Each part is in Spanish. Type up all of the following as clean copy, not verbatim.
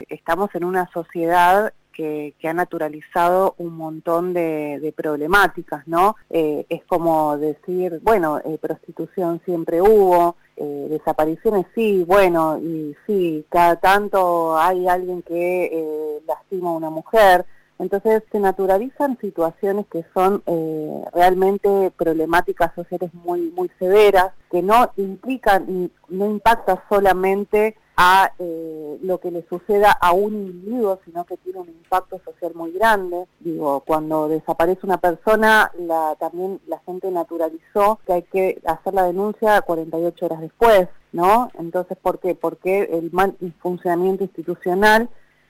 estamos en una sociedad que ha naturalizado un montón de problemáticas, ¿no? Es como decir, bueno, prostitución siempre hubo, desapariciones sí, bueno, y sí, cada tanto hay alguien que lastima a una mujer. Entonces se naturalizan situaciones que son realmente problemáticas sociales muy muy severas, que no implican, no impacta solamente a lo que le suceda a un individuo, sino que tiene un impacto social muy grande. Digo, cuando desaparece una persona, también la gente naturalizó que hay que hacer la denuncia 48 horas después, ¿no? Entonces, ¿por qué? Porque el mal funcionamiento institucional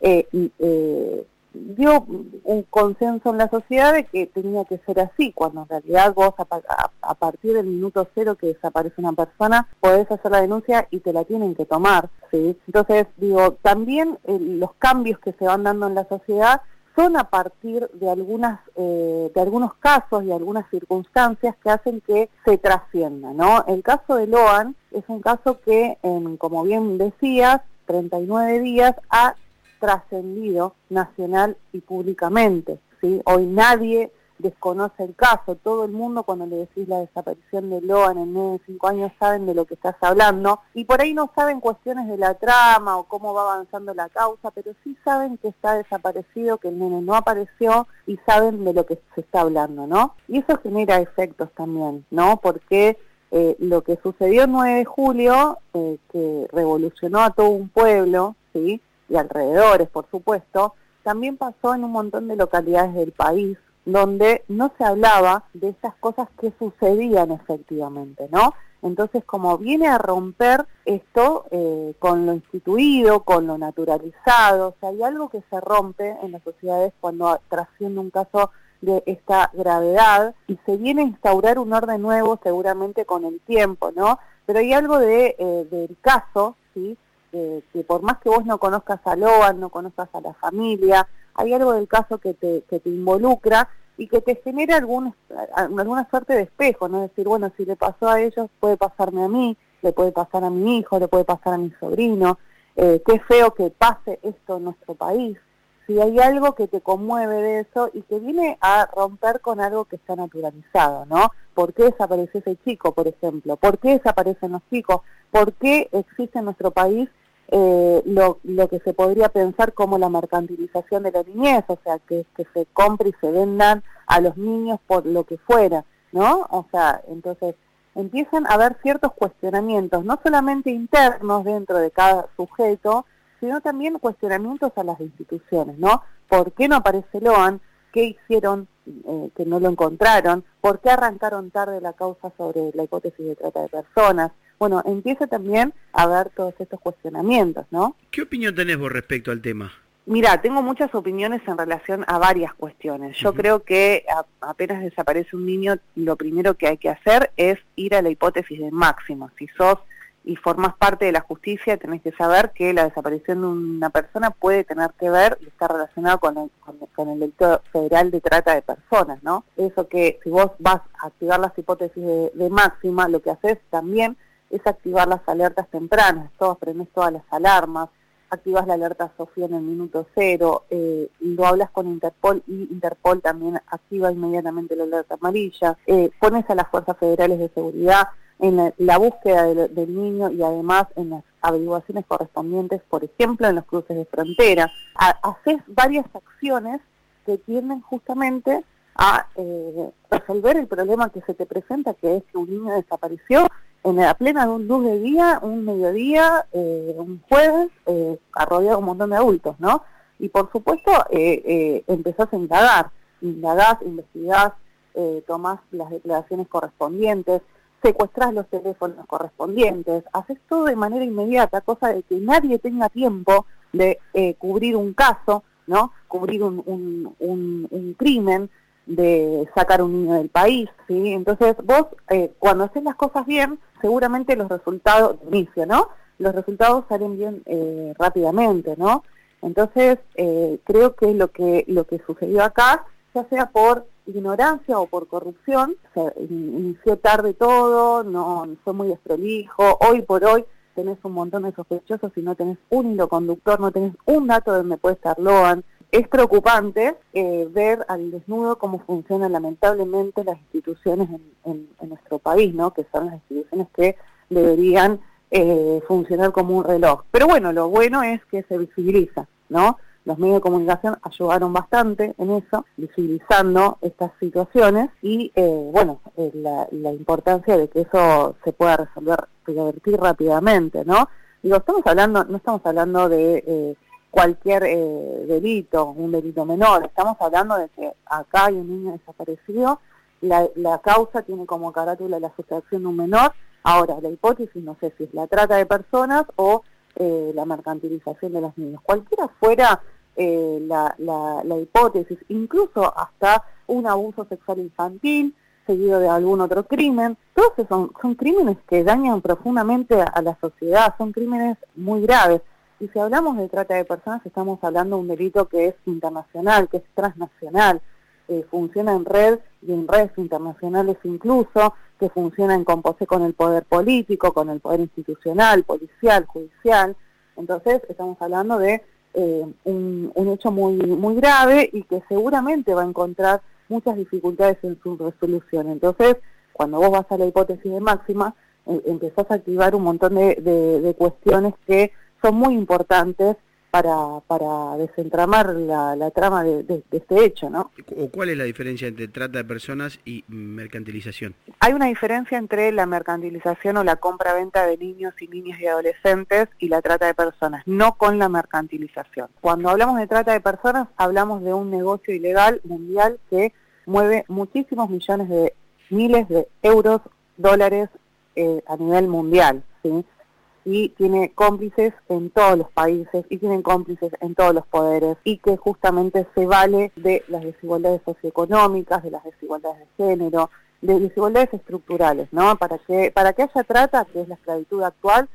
dio un consenso en la sociedad de que tenía que ser así, cuando en realidad vos a partir del minuto cero que desaparece una persona, podés hacer la denuncia y te la tienen que tomar, ¿sí? Entonces, digo, también los cambios que se van dando en la sociedad son a partir de algunos casos y algunas circunstancias que hacen que se trascienda, ¿no? El caso de Loan es un caso que, como bien decías, 39 días ha trascendido nacional y públicamente, ¿sí? Hoy nadie desconoce el caso, todo el mundo cuando le decís la desaparición de Loan en menos de 5 años saben de lo que estás hablando, y por ahí no saben cuestiones de la trama o cómo va avanzando la causa, pero sí saben que está desaparecido, que el nene no apareció, y saben de lo que se está hablando, ¿no? Y eso genera efectos también, ¿no? Porque lo que sucedió el 9 de julio, que revolucionó a todo un pueblo, ¿sí?, y alrededores, por supuesto, también pasó en un montón de localidades del país donde no se hablaba de esas cosas que sucedían efectivamente, ¿no? Entonces, como viene a romper esto con lo instituido, con lo naturalizado, o sea, hay algo que se rompe en las sociedades cuando trasciende un caso de esta gravedad y se viene a instaurar un orden nuevo seguramente con el tiempo, ¿no? Pero hay algo del caso, ¿sí?, que por más que vos no conozcas a Loan, no conozcas a la familia, hay algo del caso que te involucra y que te genera alguna suerte de espejo, ¿no? Es decir, bueno, si le pasó a ellos, puede pasarme a mí, le puede pasar a mi hijo, le puede pasar a mi sobrino, qué feo que pase esto en nuestro país. Si hay algo que te conmueve de eso y que viene a romper con algo que está naturalizado, ¿no? ¿Por qué desapareció ese chico, por ejemplo? ¿Por qué desaparecen los chicos? ¿Por qué existe en nuestro país lo que se podría pensar como la mercantilización de la niñez? O sea, que se compre y se vendan a los niños por lo que fuera, ¿no? O sea, entonces empiezan a haber ciertos cuestionamientos, no solamente internos dentro de cada sujeto, sino también cuestionamientos a las instituciones, ¿no? ¿Por qué no aparece Loan? ¿Qué hicieron que no lo encontraron? ¿Por qué arrancaron tarde la causa sobre la hipótesis de trata de personas? Bueno, empieza también a haber todos estos cuestionamientos, ¿no? ¿Qué opinión tenés vos respecto al tema? Mira, tengo muchas opiniones en relación a varias cuestiones. Yo creo que apenas desaparece un niño, lo primero que hay que hacer es ir a la hipótesis de máximo. Si sos y formás parte de la justicia, tenés que saber que la desaparición de una persona puede tener que ver y está relacionado con el delito federal de trata de personas, ¿no? Eso que si vos vas a activar las hipótesis de máxima, lo que haces también es activar las alertas tempranas, prendés todas las alarmas, activas la alerta Sofía en el minuto cero, lo hablas con Interpol y Interpol también activa inmediatamente la alerta amarilla, pones a las fuerzas federales de seguridad en la búsqueda del niño y además en las averiguaciones correspondientes, por ejemplo en los cruces de frontera. Haces varias acciones que tienden justamente a resolver el problema que se te presenta, que es que un niño desapareció en la plena de un luz de día, un mediodía, un jueves, rodeado de un montón de adultos, ¿no? Y por supuesto empezás a indagás, investigás, tomás las declaraciones correspondientes, secuestrás los teléfonos correspondientes, haces todo de manera inmediata, cosa de que nadie tenga tiempo de cubrir un caso, ¿no? Cubrir un crimen, de sacar un niño del país, ¿sí? Entonces vos, cuando haces las cosas bien, seguramente los resultados, de inicio, ¿no? Los resultados salen bien rápidamente, ¿no? Entonces, creo que lo que sucedió acá, ya sea por ignorancia o por corrupción, se inició tarde todo, no fue muy desprolijo, hoy por hoy tenés un montón de sospechosos y no tenés un hilo conductor, no tenés un dato de donde puede estar Loan. Es preocupante ver al desnudo cómo funcionan lamentablemente las instituciones en nuestro país, ¿no? Que son las instituciones que deberían funcionar como un reloj. Pero bueno, lo bueno es que se visibiliza, ¿no? Los medios de comunicación ayudaron bastante en eso, visibilizando estas situaciones y, la importancia de que eso se pueda revertir rápidamente, ¿no? Digo, no estamos hablando de cualquier delito, un delito menor, estamos hablando de que acá hay un niño desaparecido, la causa tiene como carátula la sustracción de un menor. Ahora, la hipótesis no sé si es la trata de personas o la mercantilización de los niños. Cualquiera fuera la hipótesis, incluso hasta un abuso sexual infantil, seguido de algún otro crimen, todos esos son crímenes que dañan profundamente a la sociedad, son crímenes muy graves. Y si hablamos de trata de personas, estamos hablando de un delito que es internacional, que es transnacional, funciona en red y en redes internacionales incluso, que funciona en composé con el poder político, con el poder institucional, policial, judicial. Entonces estamos hablando de un hecho muy grave y que seguramente va a encontrar muchas dificultades en su resolución. Entonces, cuando vos vas a la hipótesis de máxima, empezás a activar un montón de cuestiones que son muy importantes para desentramar la trama de este hecho, ¿no? ¿O cuál es la diferencia entre trata de personas y mercantilización? Hay una diferencia entre la mercantilización o la compra-venta de niños y niñas y adolescentes y la trata de personas, no con la mercantilización. Cuando hablamos de trata de personas, hablamos de un negocio ilegal mundial que mueve muchísimos miles de euros, dólares a nivel mundial, ¿sí? Y tiene cómplices en todos los países y tienen cómplices en todos los poderes y que justamente se vale de las desigualdades socioeconómicas, de las desigualdades de género, de desigualdades estructurales, ¿no? Para que haya trata, que es la esclavitud actual,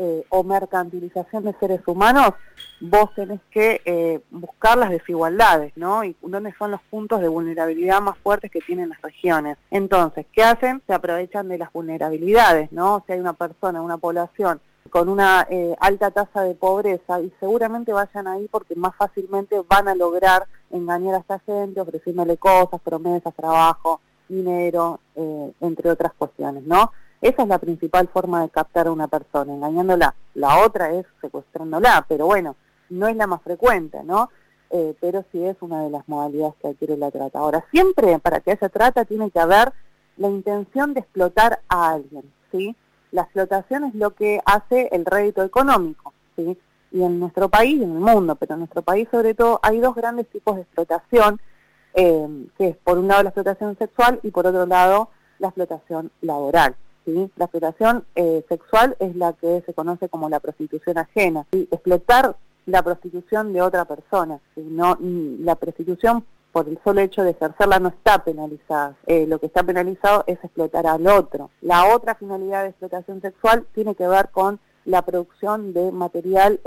o mercantilización de seres humanos, vos tenés que buscar las desigualdades, ¿no? Y dónde son los puntos de vulnerabilidad más fuertes que tienen las regiones. Entonces, ¿qué hacen? Se aprovechan de las vulnerabilidades, ¿no? Si hay una persona, una población con una alta tasa de pobreza, y seguramente vayan ahí porque más fácilmente van a lograr engañar a esta gente, ofreciéndole cosas, promesas, trabajo, dinero, entre otras cuestiones, ¿no? Esa es la principal forma de captar a una persona, engañándola. La otra es secuestrándola, pero bueno, no es la más frecuente, ¿no? Pero sí es una de las modalidades que adquiere la trata. Ahora, siempre para que haya trata tiene que haber la intención de explotar a alguien, ¿sí? La explotación es lo que hace el rédito económico, ¿sí? Y en nuestro país y en el mundo, pero en nuestro país sobre todo, hay dos grandes tipos de explotación, que es por un lado la explotación sexual y por otro lado la explotación laboral, ¿sí? La explotación sexual es la que se conoce como la prostitución ajena, ¿sí? Explotar la prostitución de otra persona, ¿sí? No, la prostitución por el solo hecho de ejercerla no está penalizada. Lo que está penalizado es explotar al otro. La otra finalidad de explotación sexual tiene que ver con la producción de material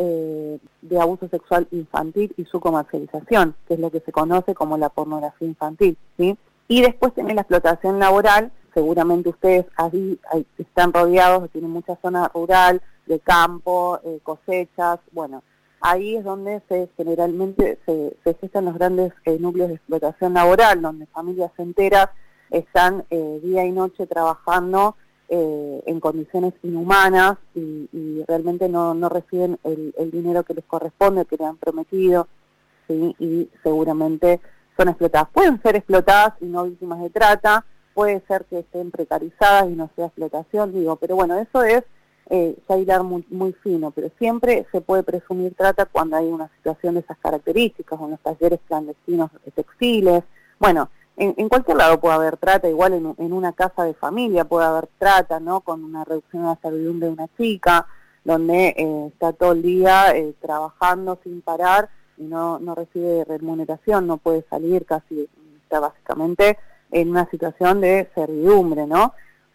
de abuso sexual infantil y su comercialización, que es lo que se conoce como la pornografía infantil, ¿sí? Y después tenés la explotación laboral. Seguramente ustedes ahí están rodeados, tienen mucha zona rural, de campo, cosechas, bueno. Ahí es donde generalmente se gestan los grandes núcleos de explotación laboral, donde familias enteras están día y noche trabajando en condiciones inhumanas y realmente no reciben el dinero que les corresponde, que le han prometido, ¿sí? Y seguramente son explotadas. Pueden ser explotadas y no víctimas de trata, puede ser que estén precarizadas y no sea explotación, pero bueno, eso es ya hilar muy fino, pero siempre se puede presumir trata cuando hay una situación de esas características, o en los talleres clandestinos textiles. Bueno, en cualquier lado puede haber trata, igual en una casa de familia puede haber trata, ¿no? Con una reducción de la servidumbre de una chica, donde está todo el día trabajando sin parar y no recibe remuneración, no puede salir, casi está básicamente en una situación de servidumbre, ¿no? Bueno,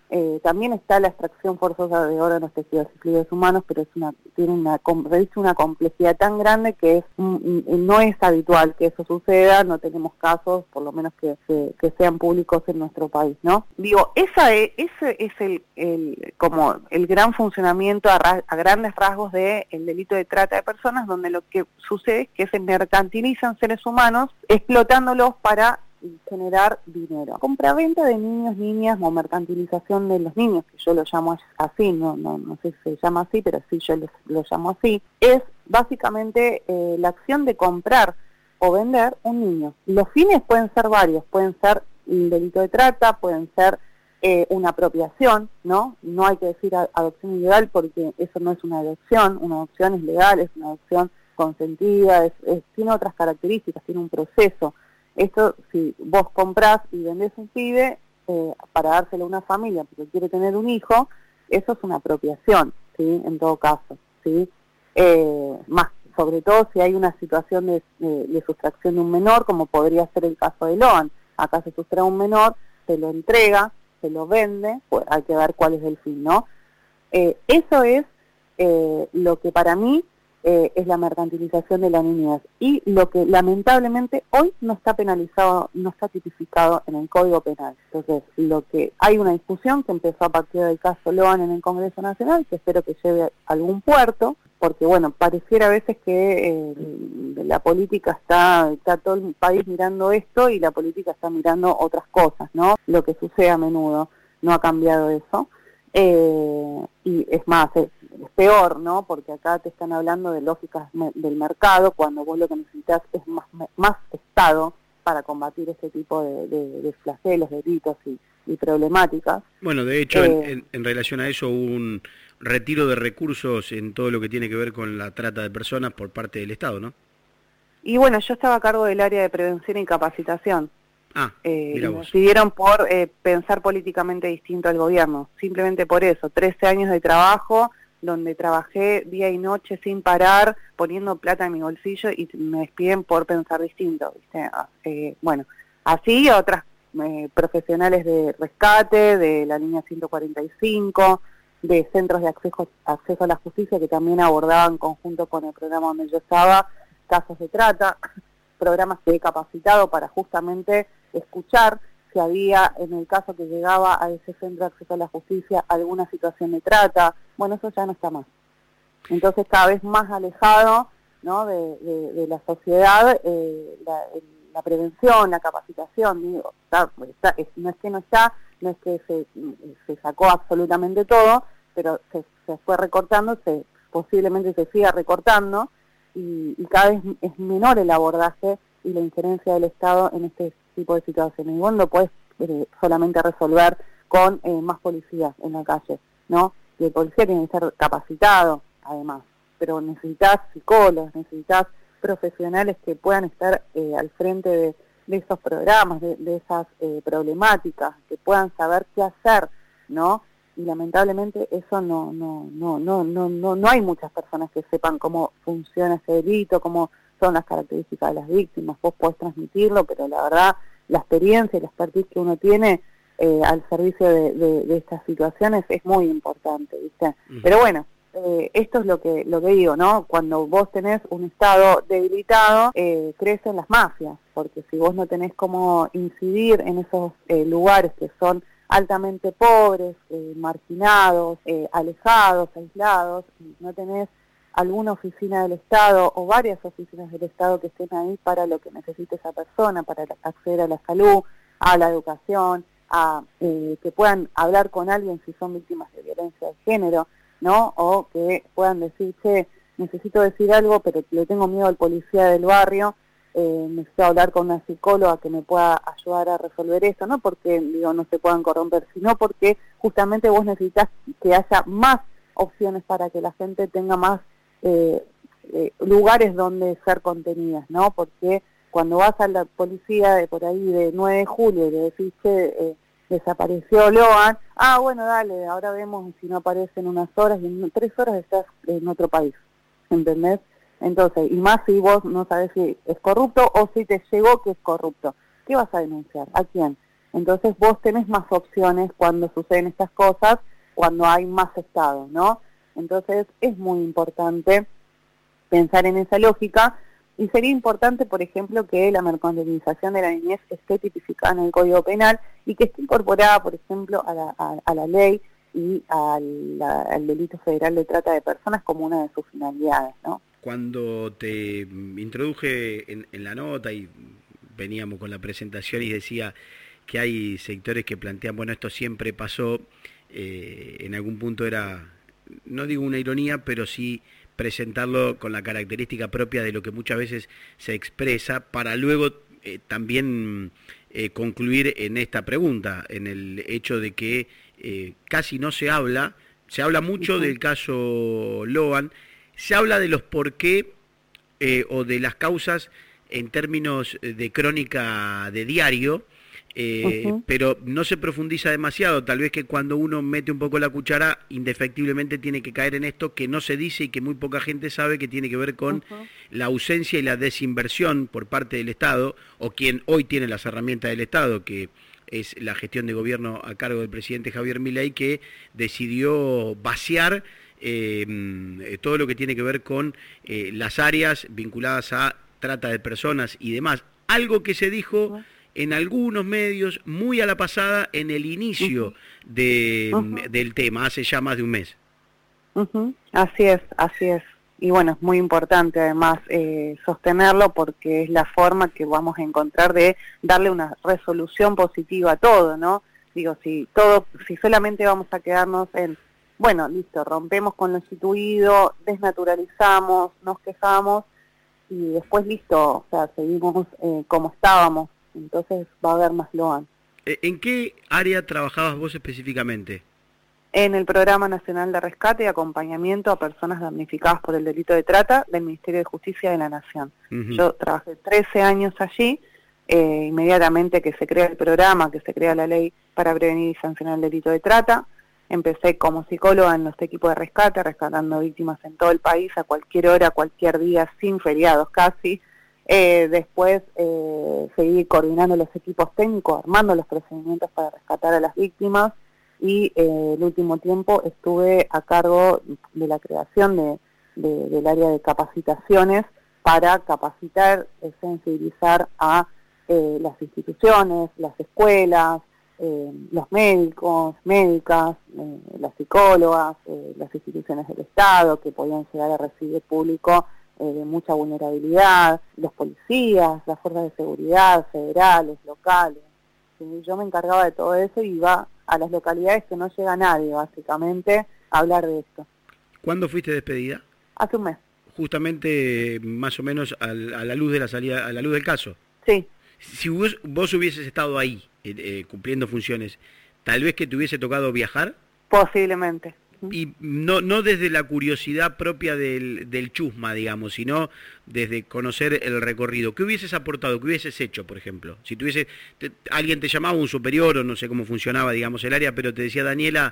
También está la extracción forzosa de órganos, tejidos y fluidos humanos, pero reviste una complejidad tan grande que no es habitual que eso suceda, no tenemos casos, por lo menos que sean públicos en nuestro país, ¿no? Digo, ese es como el gran funcionamiento a grandes rasgos del delito de trata de personas, donde lo que sucede es que se mercantilizan seres humanos, explotándolos para generar dinero. Compraventa de niños, niñas, o mercantilización de los niños, que yo lo llamo así, no sé si se llama así, pero sí yo lo llamo así, es básicamente la acción de comprar o vender un niño. Los fines pueden ser varios, pueden ser el delito de trata, pueden ser una apropiación, ¿no? No hay que decir adopción ilegal porque eso no es una adopción es legal, es una adopción consentida, tiene otras características, tiene un proceso. Esto, si vos comprás y vendés un pibe para dárselo a una familia porque quiere tener un hijo, eso es una apropiación, ¿sí? En todo caso, ¿sí? Más, sobre todo si hay una situación de sustracción de un menor, como podría ser el caso de Loan. Acá se sustrae un menor, se lo entrega, se lo vende, pues hay que ver cuál es el fin, ¿no? Eso es lo que para mí es la mercantilización de la niñez y lo que lamentablemente hoy no está penalizado, no está tipificado en el Código Penal. Entonces, hay una discusión que empezó a partir del caso Loan en el Congreso Nacional, que espero que lleve a algún puerto, porque bueno, pareciera a veces que la política está todo el país mirando esto y la política está mirando otras cosas, ¿no? Lo que sucede a menudo, no ha cambiado eso. Y es más, es peor, ¿no? Porque acá te están hablando de lógicas del mercado, cuando vos lo que necesitas es más Estado para combatir ese tipo de flagelos, delitos y problemáticas. Bueno, de hecho, en relación a eso, hubo un retiro de recursos en todo lo que tiene que ver con la trata de personas por parte del Estado, ¿no? Y bueno, yo estaba a cargo del área de prevención y capacitación. Y decidieron por pensar políticamente distinto al gobierno, simplemente por eso, 13 años de trabajo, donde trabajé día y noche sin parar, poniendo plata en mi bolsillo y me despiden por pensar distinto, ¿viste? Bueno, así otras profesionales de rescate, de la línea 145, de centros de acceso a la justicia que también abordaban en conjunto con el programa donde yo estaba, casos de trata, programas que he capacitado para justamente escuchar si había, en el caso que llegaba a ese centro de acceso a la justicia, alguna situación de trata. Bueno, eso ya no está más. Entonces, cada vez más alejado, ¿no? de la sociedad, la prevención, la capacitación, digo, no es que no está, no es que se sacó absolutamente todo, pero se fue recortando, posiblemente se siga recortando, y cada vez es menor el abordaje y la injerencia del Estado en este tipo de situaciones. Y vos no lo podés solamente resolver con más policías en la calle, ¿no? Y el policía tiene que ser capacitado, además, pero necesitas psicólogos, necesitas profesionales que puedan estar al frente de esos programas, de esas problemáticas, que puedan saber qué hacer, ¿no? Y lamentablemente eso no hay muchas personas que sepan cómo funciona ese delito, cómo son las características de las víctimas. Vos podés transmitirlo, pero la verdad, la experiencia y la expertise que uno tiene al servicio de estas situaciones es muy importante, ¿viste? Pero bueno, esto es lo que digo, ¿no? Cuando vos tenés un Estado debilitado, crecen las mafias, porque si vos no tenés cómo incidir en esos lugares que son altamente pobres, marginados, alejados, aislados, y no tenés alguna oficina del Estado o varias oficinas del Estado que estén ahí para lo que necesite esa persona, para acceder a la salud, a la educación, a que puedan hablar con alguien si son víctimas de violencia de género, ¿no? O que puedan decir, che, necesito decir algo, pero le tengo miedo al policía del barrio, necesito hablar con una psicóloga que me pueda ayudar a resolver esto, no porque no se puedan corromper, sino porque justamente vos necesitas que haya más opciones para que la gente tenga más lugares donde ser contenidas, ¿no? Porque cuando vas a la policía de por ahí de 9 de julio y le decís que desapareció Loan, bueno, dale, ahora vemos si no aparece en unas horas y en 3 horas estás en otro país, ¿entendés? Entonces, y más si vos no sabés si es corrupto o si te llegó que es corrupto. ¿Qué vas a denunciar? ¿A quién? Entonces vos tenés más opciones cuando suceden estas cosas, cuando hay más Estado, ¿no? Entonces es muy importante pensar en esa lógica, y sería importante, por ejemplo, que la mercantilización de la niñez esté tipificada en el Código Penal y que esté incorporada, por ejemplo, a la ley y al delito federal de trata de personas como una de sus finalidades, ¿no? Cuando te introduje en la nota y veníamos con la presentación y decía que hay sectores que plantean, bueno, esto siempre pasó, en algún punto era, no digo una ironía, pero sí presentarlo con la característica propia de lo que muchas veces se expresa para luego también concluir en esta pregunta, en el hecho de que casi no se habla mucho del caso Loan, se habla de los por qué o de las causas en términos de crónica de diario, pero no se profundiza demasiado. Tal vez que cuando uno mete un poco la cuchara, indefectiblemente tiene que caer en esto que no se dice y que muy poca gente sabe, que tiene que ver con la ausencia y la desinversión por parte del Estado, o quien hoy tiene las herramientas del Estado, que es la gestión de gobierno a cargo del presidente Javier Milei, que decidió vaciar todo lo que tiene que ver con las áreas vinculadas a trata de personas y demás. Algo que se dijo en algunos medios muy a la pasada en el inicio del tema, hace ya más de un mes. Así es. Y bueno, es muy importante además sostenerlo, porque es la forma que vamos a encontrar de darle una resolución positiva a todo, ¿no? Digo, si solamente vamos a quedarnos en, bueno, listo, rompemos con lo instituido, desnaturalizamos, nos quejamos y después listo, o sea, seguimos como estábamos, entonces va a haber más Loan. ¿En qué área trabajabas vos específicamente? En el Programa Nacional de Rescate y Acompañamiento a Personas Damnificadas por el Delito de Trata del Ministerio de Justicia de la Nación. Yo trabajé 13 años allí, inmediatamente que se crea el programa, que se crea la ley para prevenir y sancionar el delito de trata. Empecé como psicóloga en los equipos de rescate, rescatando víctimas en todo el país, a cualquier hora, cualquier día, sin feriados casi. Después seguí coordinando los equipos técnicos, armando los procedimientos para rescatar a las víctimas, y el último tiempo estuve a cargo de la creación del área de capacitaciones para capacitar, sensibilizar a las instituciones, las escuelas, los médicos, médicas, las psicólogas, las instituciones del Estado que podían llegar a recibir público de mucha vulnerabilidad, los policías, las fuerzas de seguridad federales, locales. ¿Sí? Yo me encargaba de todo eso y iba a las localidades que no llega nadie, básicamente, a hablar de esto. ¿Cuándo fuiste despedida? Hace un mes. Justamente, más o menos, a la luz de la salida, a la luz del caso. Sí. Si vos hubieses estado ahí, cumpliendo funciones, ¿tal vez que te hubiese tocado viajar? Posiblemente. Y no desde la curiosidad propia del chusma, digamos, sino desde conocer el recorrido. ¿Qué hubieses aportado? ¿Qué hubieses hecho, por ejemplo? Si alguien te llamaba, un superior, o no sé cómo funcionaba, digamos, el área, pero te decía, Daniela,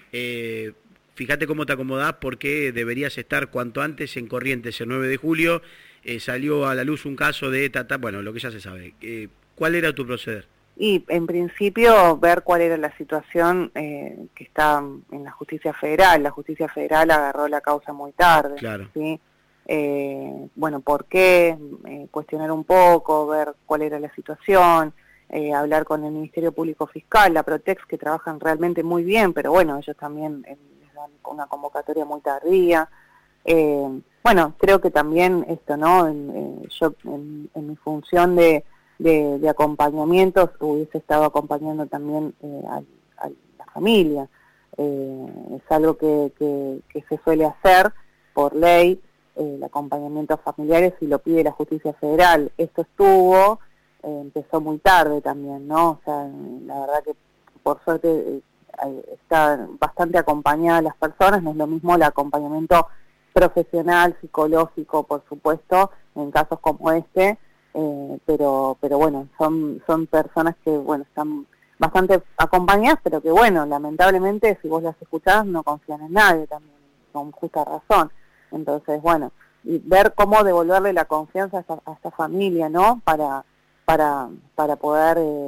fíjate cómo te acomodás, porque deberías estar cuanto antes en Corrientes. El 9 de julio salió a la luz un caso de bueno, lo que ya se sabe. ¿Cuál era tu proceder? Y en principio ver cuál era la situación que está en la justicia federal. La justicia federal agarró la causa muy tarde. Claro. ¿Sí? Bueno, ¿por qué? Cuestionar un poco, ver cuál era la situación, hablar con el Ministerio Público Fiscal, la Protex, que trabajan realmente muy bien, pero bueno, ellos también les dan una convocatoria muy tardía. Bueno, creo que también esto, ¿no? Yo en mi función de acompañamiento hubiese estado acompañando también a la familia. Es algo que se suele hacer por ley, el acompañamiento a familiares, si lo pide la justicia federal. Esto empezó muy tarde también, ¿no? O sea, la verdad que por suerte están bastante acompañadas las personas. No es lo mismo el acompañamiento profesional, psicológico, por supuesto, en casos como este, pero bueno, son personas que, bueno, están bastante acompañadas, pero que, bueno, lamentablemente, si vos las escuchás, no confían en nadie también, con justa razón. Entonces, bueno, y ver cómo devolverle la confianza a esta familia, ¿no? Para poder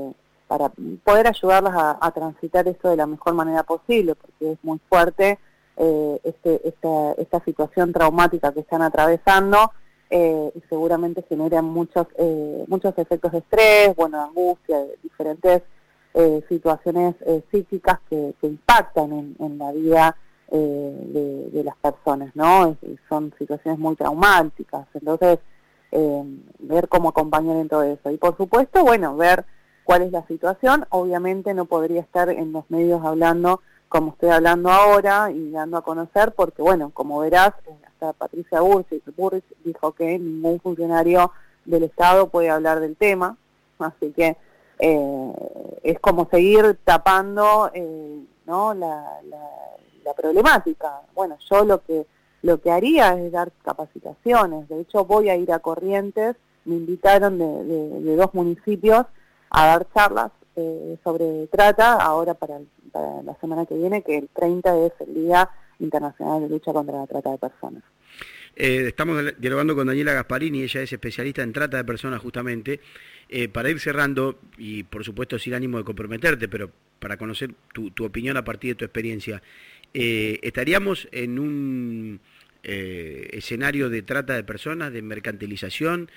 para poder ayudarlas a transitar esto de la mejor manera posible, porque es muy fuerte esta situación traumática que están atravesando, y seguramente generan muchos efectos de estrés, bueno, angustia, diferentes situaciones psíquicas que impactan en la vida de las personas, ¿no? Son situaciones muy traumáticas, entonces ver cómo acompañar en todo eso. Y por supuesto, bueno, ver cuál es la situación. Obviamente no podría estar en los medios hablando como estoy hablando ahora y dando a conocer, porque bueno, como verás, hasta Patricia Bullrich dijo que ningún funcionario del Estado puede hablar del tema, así que es como seguir tapando ¿no? la problemática. Bueno, yo lo que haría es dar capacitaciones. De hecho, voy a ir a Corrientes. Me invitaron de 2 municipios a dar charlas sobre trata, ahora para la semana que viene, que el 30 es el Día Internacional de Lucha contra la Trata de Personas. Estamos dialogando con Daniela Gasparini, ella es especialista en trata de personas justamente. Para ir cerrando, y por supuesto sin ánimo de comprometerte, pero para conocer tu opinión a partir de tu experiencia, ¿estaríamos en un escenario de trata de personas, de mercantilización?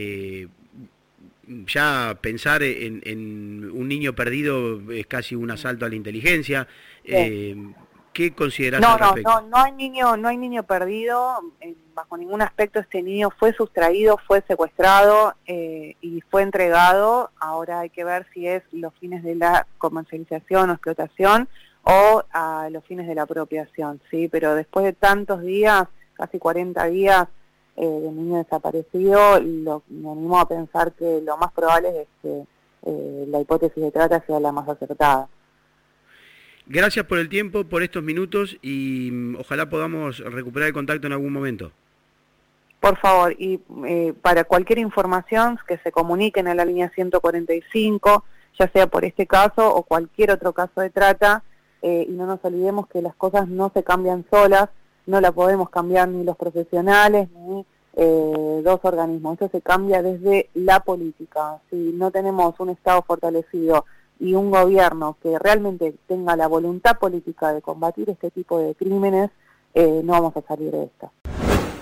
Ya pensar en un niño perdido es casi un asalto a la inteligencia. ¿Qué considerás al respecto? No hay niño perdido, bajo ningún aspecto. Este niño fue sustraído, fue secuestrado y fue entregado. Ahora hay que ver si es los fines de la comercialización o explotación o a los fines de la apropiación, ¿sí? Pero después de tantos días, casi 40 días, de niño desaparecido, me animo a pensar que lo más probable es que la hipótesis de trata sea la más acertada. Gracias por el tiempo, por estos minutos, y ojalá podamos recuperar el contacto en algún momento. Por favor, y para cualquier información que se comuniquen a la línea 145, ya sea por este caso o cualquier otro caso de trata, y no nos olvidemos que las cosas no se cambian solas, no la podemos cambiar ni los profesionales ni 2 organismos. Eso se cambia desde la política. Si no tenemos un Estado fortalecido y un gobierno que realmente tenga la voluntad política de combatir este tipo de crímenes, no vamos a salir de esta.